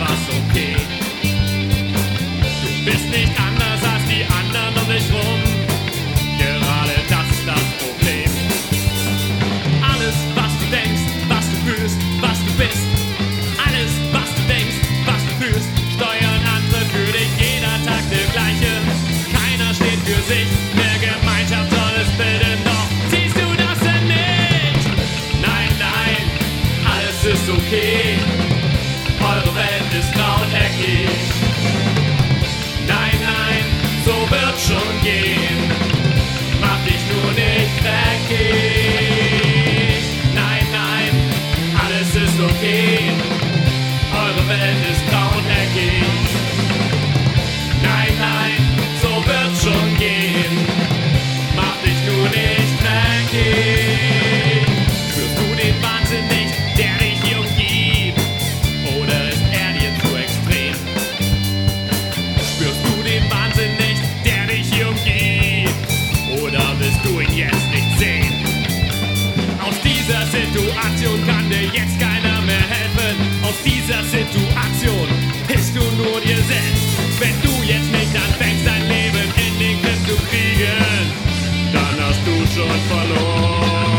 was okay. Du bist nicht anders als die anderen um dich rum. Gerade das ist das Problem. Alles, was du denkst, was du fühlst, was du bist. Alles, was du denkst, was du fühlst, steuern andere für dich. Jeder Tag der gleiche. Keiner steht für sich. Eine Gemeinschaft soll es bilden, doch siehst du das denn nicht? Nein, nein, alles ist okay. Eure Welt ist grau und eckig. Nein, nein, so wird schon gehen. Mach dich nur nicht dreckig. Nein, nein, alles ist okay. Eure Welt ist grau und eckig. Nein, nein, so wird schon gehen. Mach dich nur nicht dreckig. Spürst du den Wahnsinn nicht, der dich hier umgibt? Oder ist er dir zu extrem? Spürst du den Wahnsinn nicht, der dich hier umgibt? Oder willst du ihn jetzt nicht sehen? Aus dieser Situation kann dir jetzt keiner mehr helfen. Aus dieser Situation hilfst du nur dir selbst. Wenn du jetzt nicht anfängst, dein Leben in den Griff zu kriegen, dann hast du schon verloren.